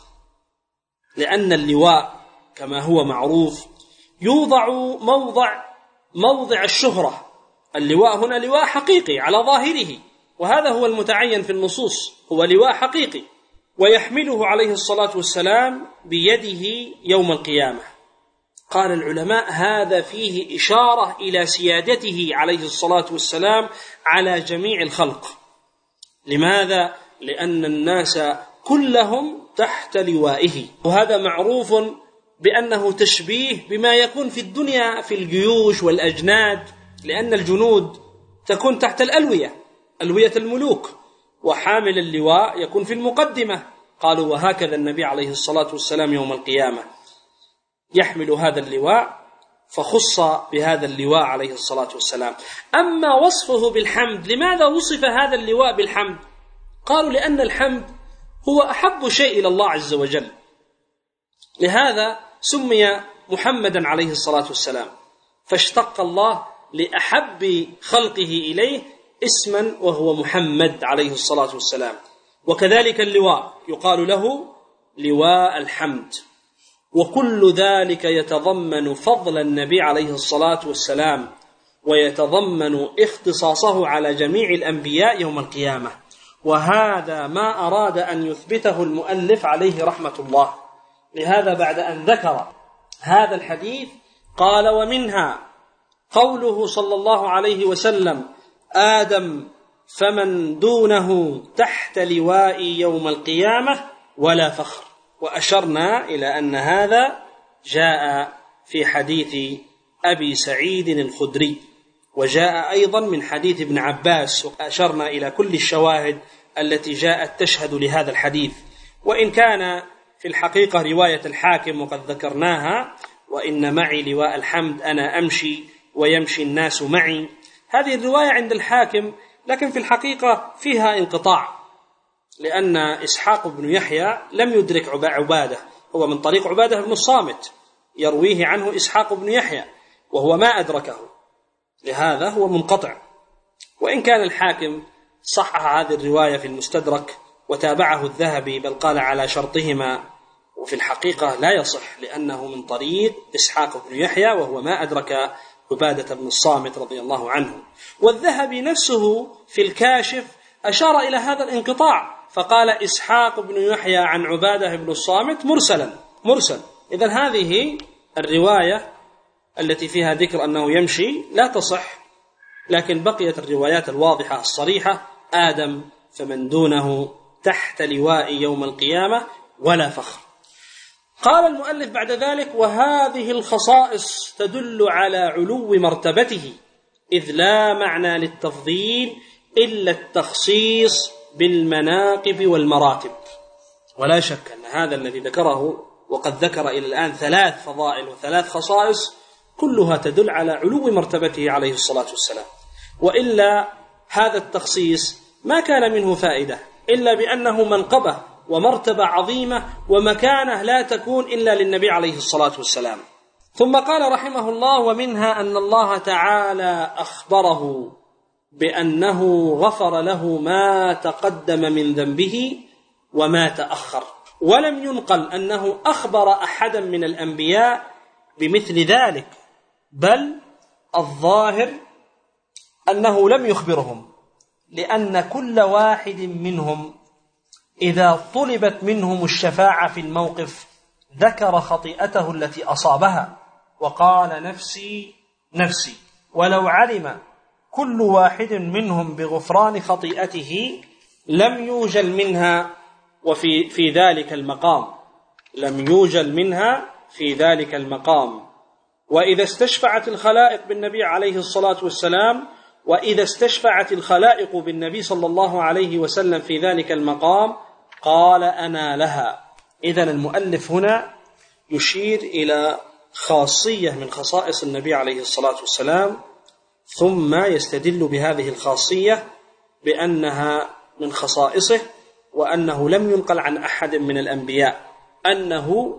لأن اللواء كما هو معروف يوضع موضع موضع الشهرة. اللواء هنا لواء حقيقي على ظاهره، وهذا هو المتعين في النصوص، هو لواء حقيقي، ويحمله عليه الصلاة والسلام بيده يوم القيامة. قال العلماء: هذا فيه إشارة إلى سيادته عليه الصلاة والسلام على جميع الخلق. لماذا؟ لأن الناس كلهم تحت لوائه، وهذا معروف بأنه تشبيه بما يكون في الدنيا في الجيوش والأجناد، لأن الجنود تكون تحت الألوية، ألوية الملوك، وحامل اللواء يكون في المقدمة. قالوا: وهكذا النبي عليه الصلاة والسلام يوم القيامة يحمل هذا اللواء، فخص بهذا اللواء عليه الصلاة والسلام. أما وصفه بالحمد، لماذا وصف هذا اللواء بالحمد؟ قالوا: لأن الحمد هو أحب شيء إلى الله عز وجل، لهذا سمي محمدا عليه الصلاة والسلام، فاشتق الله لأحب خلقه إليه اسما وهو محمد عليه الصلاة والسلام. وكذلك اللواء يقال له لواء الحمد. وكل ذلك يتضمن فضل النبي عليه الصلاة والسلام، ويتضمن اختصاصه على جميع الأنبياء يوم القيامة. وهذا ما أراد أن يثبته المؤلف عليه رحمة الله. لهذا بعد أن ذكر هذا الحديث قال: ومنها، قوله صلى الله عليه وسلم: آدم فمن دونه تحت لوائي يوم القيامة ولا فخر. وأشرنا إلى أن هذا جاء في حديث أبي سعيد الخدري، وجاء أيضا من حديث ابن عباس، وأشرنا إلى كل الشواهد التي جاءت تشهد لهذا الحديث، وإن كان في الحقيقة رواية الحاكم وقد ذكرناها: وإن معي لواء الحمد أنا أمشي ويمشي الناس معي. هذه الرواية عند الحاكم، لكن في الحقيقة فيها انقطاع، لأن إسحاق بن يحيى لم يدرك عبادة، هو من طريق عبادة بن الصامت يرويه عنه إسحاق بن يحيى وهو ما أدركه، لهذا هو منقطع. وإن كان الحاكم صحح هذه الرواية في المستدرك وتابعه الذهبي، بل قال على شرطهما، وفي الحقيقة لا يصح، لأنه من طريق إسحاق بن يحيى وهو ما أدرك عبادة بن الصامت رضي الله عنه. والذهبي نفسه في الكاشف أشار إلى هذا الانقطاع، فقال: إسحاق بن يحيى عن عبادة بن الصامت مرسلا مرسل. إذن هذه الرواية التي فيها ذكر أنه يمشي لا تصح، لكن بقيت الروايات الواضحة الصريحة: آدم فمن دونه تحت لواء يوم القيامة ولا فخر. قال المؤلف بعد ذلك: وهذه الخصائص تدل على علو مرتبته، إذ لا معنى للتفضيل إلا التخصيص بالمناقب والمراتب. ولا شك أن هذا الذي ذكره، وقد ذكر إلى الآن ثلاث فضائل وثلاث خصائص، كلها تدل على علو مرتبته عليه الصلاة والسلام، وإلا هذا التخصيص ما كان منه فائدة، إلا بأنه منقبة ومرتبة عظيمة ومكانة لا تكون إلا للنبي عليه الصلاة والسلام. ثم قال رحمه الله: ومنها أن الله تعالى أخبره بأنه غفر له ما تقدم من ذنبه وما تأخر، ولم ينقل أنه أخبر أحدا من الأنبياء بمثل ذلك، بل الظاهر أنه لم يخبرهم، لأن كل واحد منهم إذا طلبت منهم الشفاعة في الموقف ذكر خطيئته التي أصابها وقال: نفسي نفسي. ولو علم كل واحد منهم بغفران خطيئته لم يوجل منها وفي في ذلك المقام لم يوجل منها في ذلك المقام. وإذا استشفعت الخلائق بالنبي عليه الصلاة والسلام وإذا استشفعت الخلائق بالنبي صلى الله عليه وسلم في ذلك المقام قال: أنا لها. إذن المؤلف هنا يشير إلى خاصية من خصائص النبي عليه الصلاة والسلام، ثم يستدل بهذه الخاصية بأنها من خصائصه، وأنه لم ينقل عن أحد من الأنبياء أنه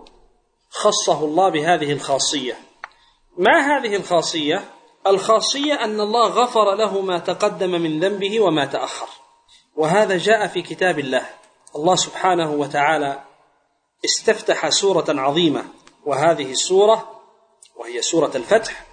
خصه الله بهذه الخاصية. ما هذه الخاصية؟ الخاصية أن الله غفر له ما تقدم من ذنبه وما تأخر، وهذا جاء في كتاب الله. الله سبحانه وتعالى استفتح سورة عظيمة، وهذه السورة وهي سورة الفتح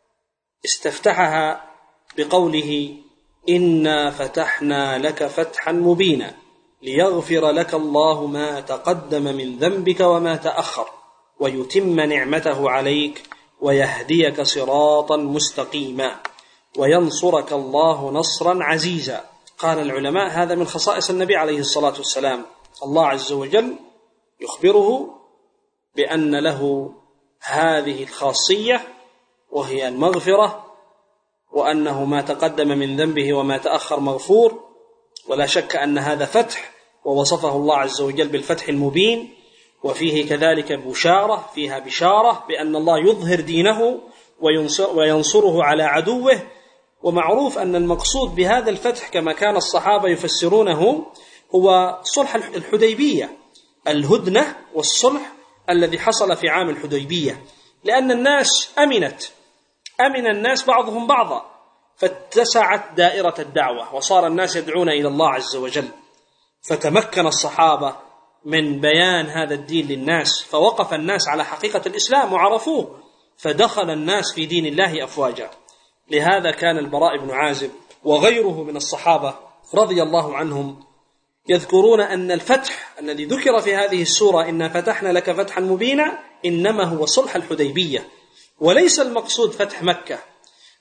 استفتحها بقوله: إنا فتحنا لك فتحا مبينا ليغفر لك الله ما تقدم من ذنبك وما تأخر ويتم نعمته عليك ويهديك صراطا مستقيما وينصرك الله نصرا عزيزا. قال العلماء: هذا من خصائص النبي عليه الصلاة والسلام. الله عز وجل يخبره بأن له هذه الخاصية وهي المغفرة، وأنه ما تقدم من ذنبه وما تأخر مغفور، ولا شك أن هذا فتح، ووصفه الله عز وجل بالفتح المبين، وفيه كذلك بشارة، فيها بشارة بأن الله يظهر دينه وينصره على عدوه. ومعروف أن المقصود بهذا الفتح كما كان الصحابة يفسرونه هو صلح الحديبية، الهدنة والصلح الذي حصل في عام الحديبية، لأن الناس أمنت أمن الناس بعضهم بعضا، فاتسعت دائرة الدعوة وصار الناس يدعون إلى الله عز وجل، فتمكن الصحابة من بيان هذا الدين للناس، فوقف الناس على حقيقة الإسلام وعرفوه، فدخل الناس في دين الله أفواجا. لهذا كان البراء بن عازب وغيره من الصحابة رضي الله عنهم يذكرون أن الفتح الذي ذكر في هذه السورة إنا فتحنا لك فتحا مبينا إنما هو صلح الحديبية، وليس المقصود فتح مكة،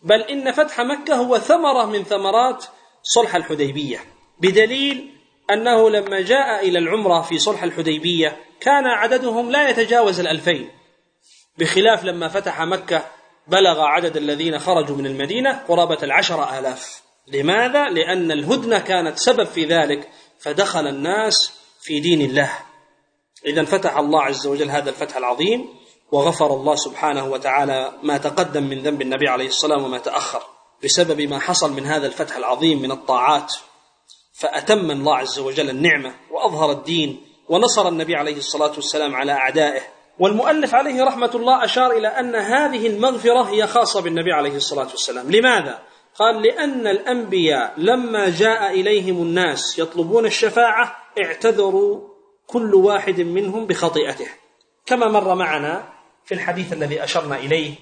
بل إن فتح مكة هو ثمرة من ثمرات صلح الحديبية، بدليل أنه لما جاء إلى العمرة في صلح الحديبية كان عددهم لا يتجاوز الألفين، بخلاف لما فتح مكة بلغ عدد الذين خرجوا من المدينة قرابة العشر آلاف. لماذا؟ لأن الهدنة كانت سبب في ذلك، فدخل الناس في دين الله. إذن فتح الله عز وجل هذا الفتح العظيم، وغفر الله سبحانه وتعالى ما تقدم من ذنب النبي عليه الصلاة والسلام وما تأخر بسبب ما حصل من هذا الفتح العظيم من الطاعات، فأتم الله عز وجل النعمة وأظهر الدين ونصر النبي عليه الصلاة والسلام على أعدائه. والمؤلف عليه رحمة الله أشار إلى أن هذه المغفرة هي خاصة بالنبي عليه الصلاة والسلام. لماذا؟ قال لأن الأنبياء لما جاء إليهم الناس يطلبون الشفاعة اعتذروا كل واحد منهم بخطيئته، كما مر معنا في الحديث الذي أشرنا إليه.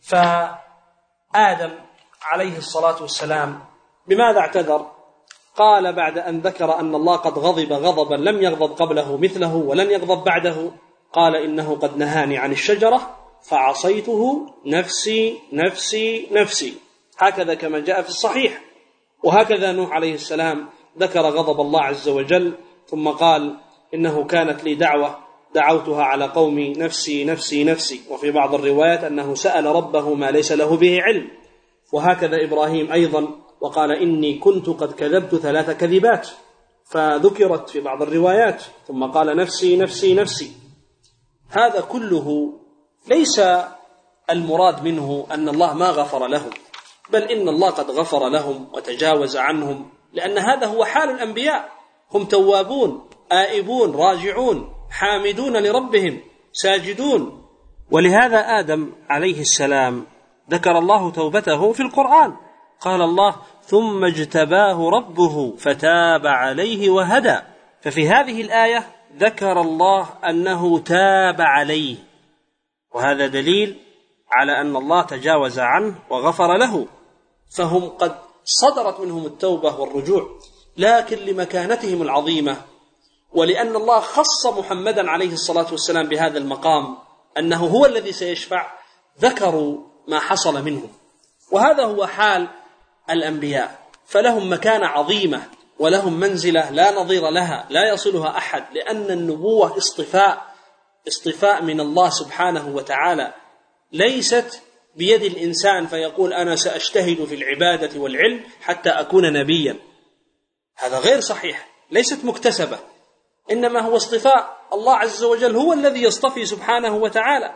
فآدم عليه الصلاة والسلام بماذا اعتذر؟ قال بعد أن ذكر أن الله قد غضب غضبا لم يغضب قبله مثله ولن يغضب بعده، قال إنه قد نهاني عن الشجرة فعصيته نفسي نفسي نفسي، هكذا كما جاء في الصحيح. وهكذا نوح عليه السلام ذكر غضب الله عز وجل ثم قال إنه كانت لي دعوة دعوتها على قومي نفسي نفسي نفسي. وفي بعض الروايات أنه سأل ربه ما ليس له به علم. وهكذا إبراهيم أيضا وقال إني كنت قد كذبت ثلاث كذبات، فذكرت في بعض الروايات، ثم قال نفسي نفسي نفسي. هذا كله ليس المراد منه أن الله ما غفر لهم، بل إن الله قد غفر لهم وتجاوز عنهم، لأن هذا هو حال الأنبياء، هم توابون آئبون راجعون حامدون لربهم ساجدون. ولهذا آدم عليه السلام ذكر الله توبته في القرآن، قال الله ثم اجتباه ربه فتاب عليه وهدى. ففي هذه الآية ذكر الله أنه تاب عليه، وهذا دليل على أن الله تجاوز عنه وغفر له، فهم قد صدرت منهم التوبة والرجوع، لكن لمكانتهم العظيمة ولأن الله خص محمدا عليه الصلاة والسلام بهذا المقام أنه هو الذي سيشفع، ذكروا ما حصل منهم. وهذا هو حال الأنبياء، فلهم مكانة عظيمة ولهم منزلة لا نظير لها لا يصلها أحد، لأن النبوة اصطفاء اصطفاء من الله سبحانه وتعالى، ليست بيد الإنسان فيقول أنا سأجتهد في العبادة والعلم حتى أكون نبيا. هذا غير صحيح، ليست مكتسبة، إنما هو اصطفاء الله عز وجل، هو الذي يصطفي سبحانه وتعالى،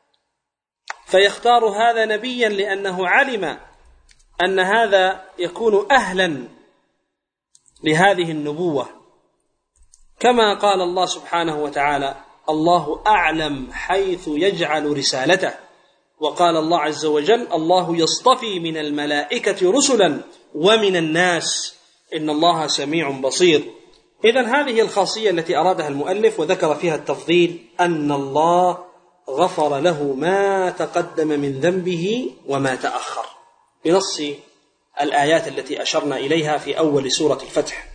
فيختار هذا نبيا لأنه علم أن هذا يكون أهلا لهذه النبوة. كما قال الله سبحانه وتعالى الله أعلم حيث يجعل رسالته، وقال الله عز وجل الله يصطفي من الملائكة رسلا ومن الناس إن الله سميع بصير. إذن هذه الخاصية التي أرادها المؤلف وذكر فيها التفضيل، أن الله غفر له ما تقدم من ذنبه وما تأخر، بنص الآيات التي أشرنا إليها في أول سورة الفتح.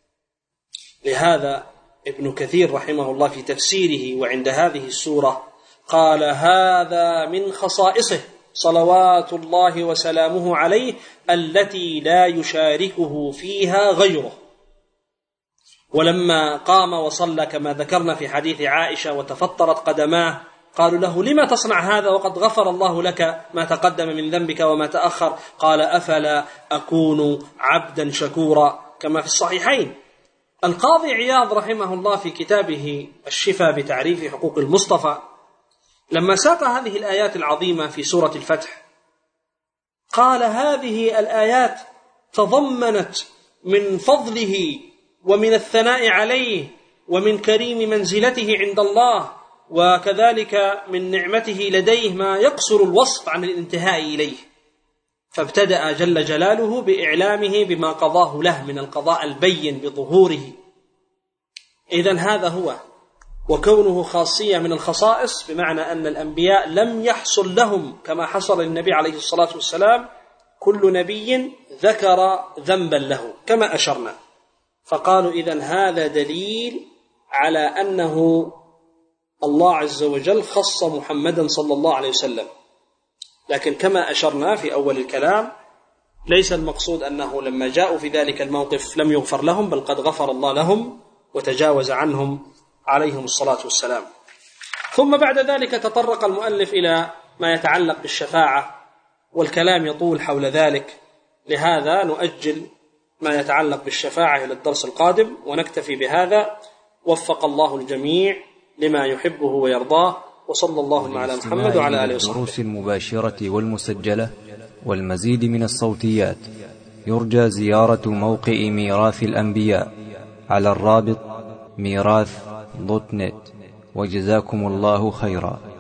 لهذا ابن كثير رحمه الله في تفسيره وعند هذه السورة قال هذا من خصائصه صلوات الله وسلامه عليه التي لا يشاركه فيها غيره. ولما قام وصلى كما ذكرنا في حديث عائشة وتفطرت قدماه قالوا له لما تصنع هذا وقد غفر الله لك ما تقدم من ذنبك وما تأخر؟ قال أفلا أكون عبدا شكورا، كما في الصحيحين. القاضي عياض رحمه الله في كتابه الشفاء بتعريف حقوق المصطفى لما ساق هذه الآيات العظيمة في سورة الفتح قال هذه الآيات تضمنت من فضله ومن الثناء عليه ومن كريم منزلته عند الله وكذلك من نعمته لديه ما يقصر الوصف عن الانتهاء إليه، فابتدأ جل جلاله بإعلامه بما قضاه له من القضاء البين بظهوره. إذن هذا هو، وكونه خاصية من الخصائص بمعنى أن الأنبياء لم يحصل لهم كما حصل للنبي عليه الصلاة والسلام كل نبي ذكر ذنبا له كما أشرنا، فقالوا إذن هذا دليل على أنه الله عز وجل خص محمدا صلى الله عليه وسلم لكن كما أشرنا في أول الكلام ليس المقصود أنه لما جاءوا في ذلك الموقف لم يغفر لهم، بل قد غفر الله لهم وتجاوز عنهم عليهم الصلاة والسلام. ثم بعد ذلك تطرق المؤلف إلى ما يتعلق بالشفاعة، والكلام يطول حول ذلك، لهذا نؤجل ما يتعلق بالشفاعة إلى الدرس القادم ونكتفي بهذا. وفق الله الجميع لما يحبه ويرضاه، وصلى الله على محمد وعلى آله وصحبه. الدروس المباشرة والمسجلة والمزيد من الصوتيات يرجى زيارة موقع ميراث الأنبياء على الرابط ميراث دوت نت. وجزاكم الله خيرا.